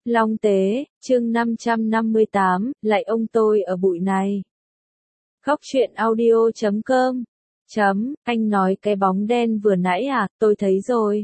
Long Tế, chương 558, lại ông tôi ở bụi này. Góc truyện audio.com. Anh nói cái bóng đen vừa nãy à, tôi thấy rồi.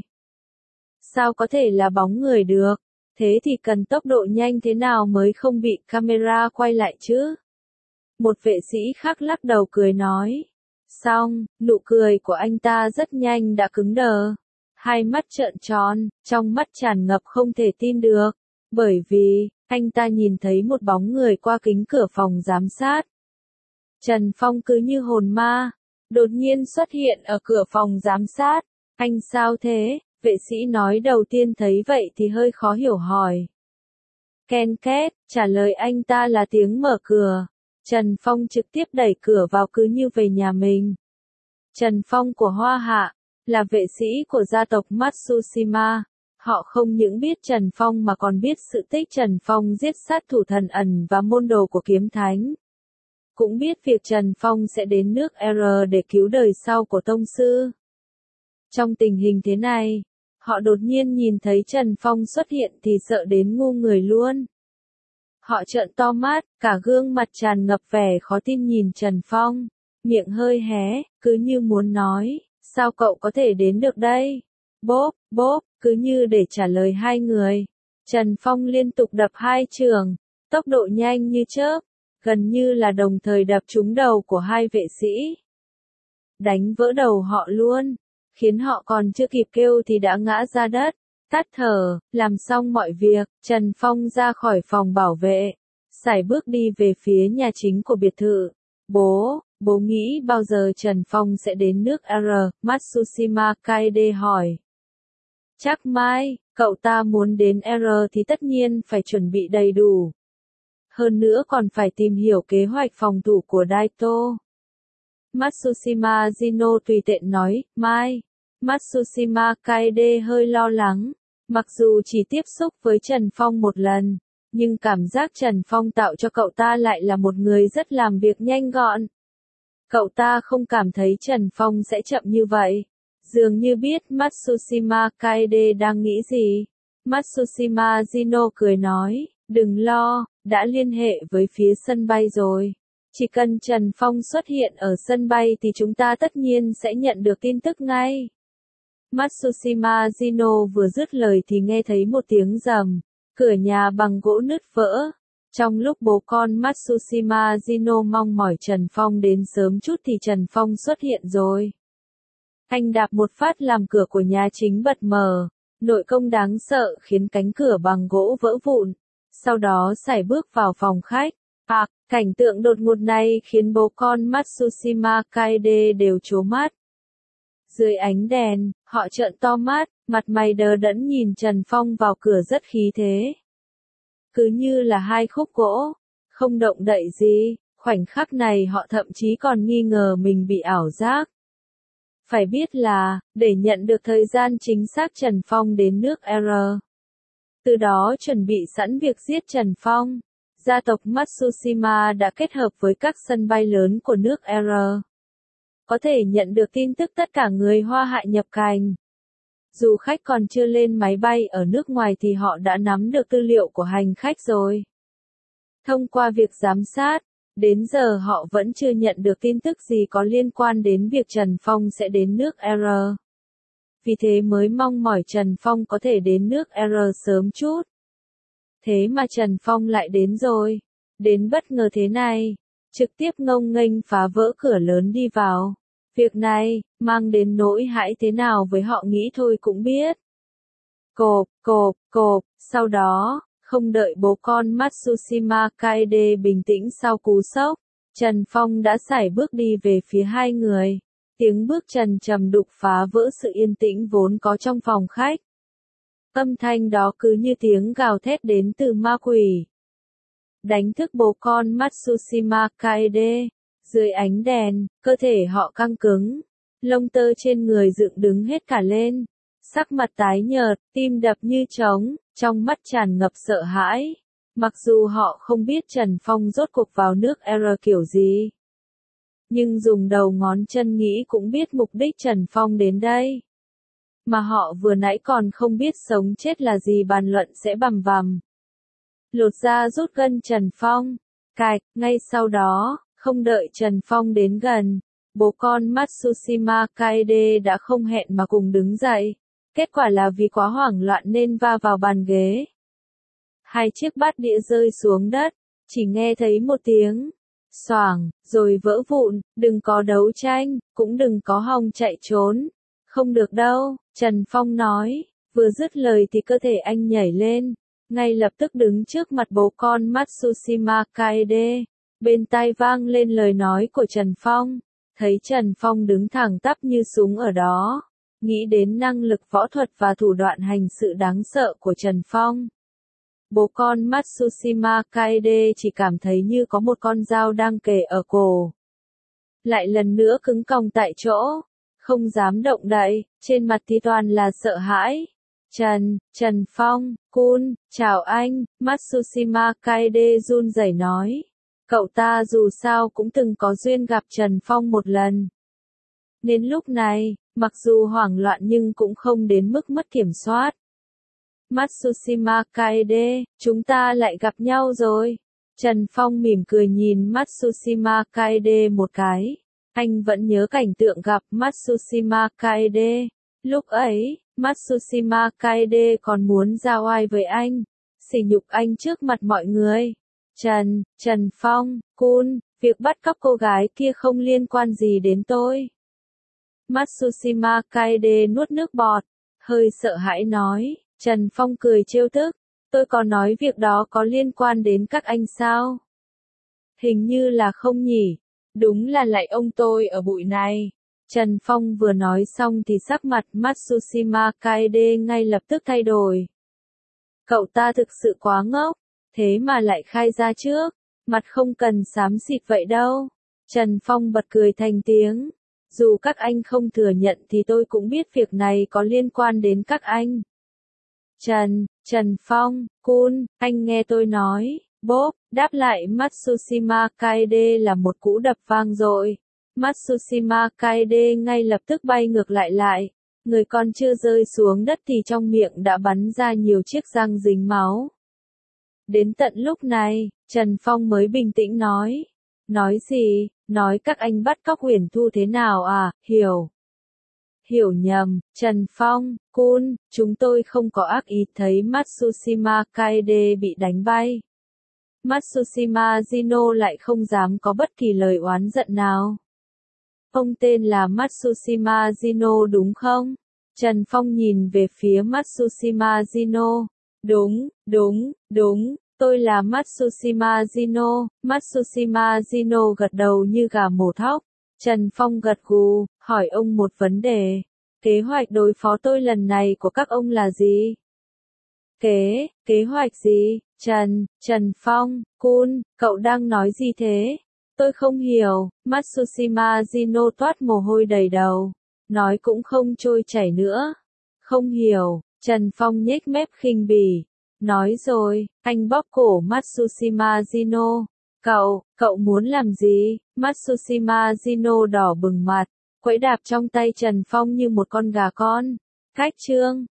Sao có thể là bóng người được? Thế thì cần tốc độ nhanh thế nào mới không bị camera quay lại chứ? Một vệ sĩ khác lắc đầu cười nói. Xong, nụ cười của anh ta rất nhanh đã cứng đờ. Hai mắt trợn tròn, trong mắt tràn ngập không thể tin được. Bởi vì, anh ta nhìn thấy một bóng người qua kính cửa phòng giám sát. Trần Phong cứ như hồn ma, đột nhiên xuất hiện ở cửa phòng giám sát. Anh sao thế? Vệ sĩ nói đầu tiên thấy vậy thì hơi khó hiểu hỏi. Ken két, trả lời anh ta là tiếng mở cửa. Trần Phong trực tiếp đẩy cửa vào cứ như về nhà mình. Trần Phong của Hoa Hạ, là vệ sĩ của gia tộc Matsushima. Họ không những biết Trần Phong mà còn biết sự tích Trần Phong giết sát thủ thần ẩn và môn đồ của kiếm thánh. Cũng biết việc Trần Phong sẽ đến nước R để cứu đời sau của tông sư. Trong tình hình thế này, họ đột nhiên nhìn thấy Trần Phong xuất hiện thì sợ đến ngu người luôn. Họ trợn to mắt, cả gương mặt tràn ngập vẻ khó tin nhìn Trần Phong, miệng hơi hé, cứ như muốn nói, sao cậu có thể đến được đây? Bốp, bốp, cứ như để trả lời hai người. Trần Phong liên tục đập hai chưởng, tốc độ nhanh như chớp, gần như là đồng thời đập trúng đầu của hai vệ sĩ. Đánh vỡ đầu họ luôn, khiến họ còn chưa kịp kêu thì đã ngã ra đất. Tắt thở, làm xong mọi việc, Trần Phong ra khỏi phòng bảo vệ, sải bước đi về phía nhà chính của biệt thự. Bố nghĩ bao giờ Trần Phong sẽ đến nước R? Matsushima Kaede hỏi. Chắc mai, cậu ta muốn đến R thì tất nhiên phải chuẩn bị đầy đủ. Hơn nữa còn phải tìm hiểu kế hoạch phòng thủ của Daito. Matsushima Jino tùy tiện nói, mai. Matsushima Kaede hơi lo lắng. Mặc dù chỉ tiếp xúc với Trần Phong một lần, nhưng cảm giác Trần Phong tạo cho cậu ta lại là một người rất làm việc nhanh gọn. Cậu ta không cảm thấy Trần Phong sẽ chậm như vậy. Dường như biết Matsushima Kaede đang nghĩ gì. Matsushima Jino cười nói, đừng lo, đã liên hệ với phía sân bay rồi. Chỉ cần Trần Phong xuất hiện ở sân bay thì chúng ta tất nhiên sẽ nhận được tin tức ngay. Matsushima Jino vừa dứt lời thì nghe thấy một tiếng rầm, cửa nhà bằng gỗ nứt vỡ. Trong lúc bố con Matsushima Jino mong mỏi Trần Phong đến sớm chút thì Trần Phong xuất hiện rồi. Anh đạp một phát làm cửa của nhà chính bật mở, nội công đáng sợ khiến cánh cửa bằng gỗ vỡ vụn, sau đó sải bước vào phòng khách. Cảnh tượng đột ngột này khiến bố con Matsushima Kaede đều trố mắt. Dưới ánh đèn, họ trợn to mắt, mặt mày đờ đẫn nhìn Trần Phong vào cửa rất khí thế. Cứ như là hai khúc gỗ, không động đậy gì, khoảnh khắc này họ thậm chí còn nghi ngờ mình bị ảo giác. Phải biết là, để nhận được thời gian chính xác Trần Phong đến nước R. Từ đó chuẩn bị sẵn việc giết Trần Phong, gia tộc Matsushima đã kết hợp với các sân bay lớn của nước R. Có thể nhận được tin tức tất cả người Hoa Hạ nhập cảnh. Dù khách còn chưa lên máy bay ở nước ngoài thì họ đã nắm được tư liệu của hành khách rồi. Thông qua việc giám sát, đến giờ họ vẫn chưa nhận được tin tức gì có liên quan đến việc Trần Phong sẽ đến nước R. Vì thế mới mong mỏi Trần Phong có thể đến nước R sớm chút. Thế mà Trần Phong lại đến rồi. Đến bất ngờ thế này, trực tiếp ngông nghênh phá vỡ cửa lớn đi vào. Việc này, mang đến nỗi hãi thế nào với họ nghĩ thôi cũng biết. Cộp, sau đó, không đợi bố con Matsushima Kaede bình tĩnh sau cú sốc, Trần Phong đã sải bước đi về phía hai người. Tiếng bước trần trầm đục phá vỡ sự yên tĩnh vốn có trong phòng khách. Âm thanh đó cứ như tiếng gào thét đến từ ma quỷ. Đánh thức bố con Matsushima Kaede. Dưới ánh đèn, cơ thể họ căng cứng, lông tơ trên người dựng đứng hết cả lên, sắc mặt tái nhợt, tim đập như trống, trong mắt tràn ngập sợ hãi. Mặc dù họ không biết Trần Phong rốt cuộc vào nước R kiểu gì, nhưng dùng đầu ngón chân nghĩ cũng biết mục đích Trần Phong đến đây. Mà họ vừa nãy còn không biết sống chết là gì bàn luận sẽ bằm vằm. lột ra rút gân Trần Phong. Cạch, ngay sau đó, không đợi Trần Phong đến gần, bố con Matsushima Kaede đã không hẹn mà cùng đứng dậy. Kết quả là vì quá hoảng loạn nên va vào bàn ghế. Hai chiếc bát đĩa rơi xuống đất, chỉ nghe thấy một tiếng xoảng, rồi vỡ vụn. Đừng có đấu tranh, cũng đừng có hòng chạy trốn. Không được đâu, Trần Phong nói. Vừa dứt lời thì cơ thể anh nhảy lên, ngay lập tức đứng trước mặt bố con Matsushima Kaede. Bên tai vang lên lời nói của Trần Phong. Thấy Trần Phong đứng thẳng tắp như súng ở đó, nghĩ đến năng lực võ thuật và thủ đoạn hành sự đáng sợ của Trần Phong. Bố con Matsushima Kaede chỉ cảm thấy như có một con dao đang kề ở cổ. Lại lần nữa cứng còng tại chỗ, không dám động đậy, trên mặt thì toàn là sợ hãi. Trần Phong, Kun, chào anh, Matsushima Kaede run rẩy nói. Cậu ta dù sao cũng từng có duyên gặp Trần Phong một lần. Đến lúc này, mặc dù hoảng loạn nhưng cũng không đến mức mất kiểm soát. Matsushima Kaede, chúng ta lại gặp nhau rồi. Trần Phong mỉm cười nhìn Matsushima Kaede một cái. Anh vẫn nhớ cảnh tượng gặp Matsushima Kaede. Lúc ấy, Matsushima Kaede còn muốn ra oai với anh, sỉ nhục anh trước mặt mọi người. Trần Phong, Kun, việc bắt cóc cô gái kia không liên quan gì đến tôi. Matsushima Kaede nuốt nước bọt, hơi sợ hãi nói. Trần Phong cười trêu tức. Tôi có nói việc đó có liên quan đến các anh sao? Hình như là không nhỉ. Đúng là lại ông tôi ở bụi này. Trần Phong vừa nói xong thì sắc mặt Matsushima Kaede ngay lập tức thay đổi. Cậu ta thực sự quá ngốc, thế mà lại khai ra trước, mặt không cần xám xịt vậy đâu. Trần Phong bật cười thành tiếng. Dù các anh không thừa nhận thì tôi cũng biết việc này có liên quan đến các anh. Trần Phong, Kun, anh nghe tôi nói. Bốp, đáp lại Matsushima Kaede là một cú đập vang dội. Matsushima Kaede ngay lập tức bay ngược lại. Người còn chưa rơi xuống đất thì trong miệng đã bắn ra nhiều chiếc răng dính máu. Đến tận lúc này, Trần Phong mới bình tĩnh nói. Nói gì? Nói các anh bắt cóc Huyền Thu thế nào à? Hiểu nhầm, Trần Phong, Kun, chúng tôi không có ác ý. Thấy Matsushima Kaede bị đánh bay, Matsushima Jino lại không dám có bất kỳ lời oán giận nào. Ông tên là Matsushima Jino đúng không? Trần Phong nhìn về phía Matsushima Jino. Đúng, tôi là Matsushima Jino. Matsushima Jino gật đầu như gà mổ thóc. Trần Phong gật gù, hỏi ông một vấn đề. Kế hoạch đối phó tôi lần này của các ông là gì? Kế hoạch gì? Trần Phong, Kun, cậu đang nói gì thế? Tôi không hiểu. Matsushima Jino toát mồ hôi đầy đầu. Nói cũng không trôi chảy nữa. Không hiểu. Trần Phong nhếch mép khinh bỉ. Nói rồi, anh bóp cổ Matsushima Jino. Cậu muốn làm gì? Matsushima Jino đỏ bừng mặt, quẫy đạp trong tay Trần Phong như một con gà con. Cách chương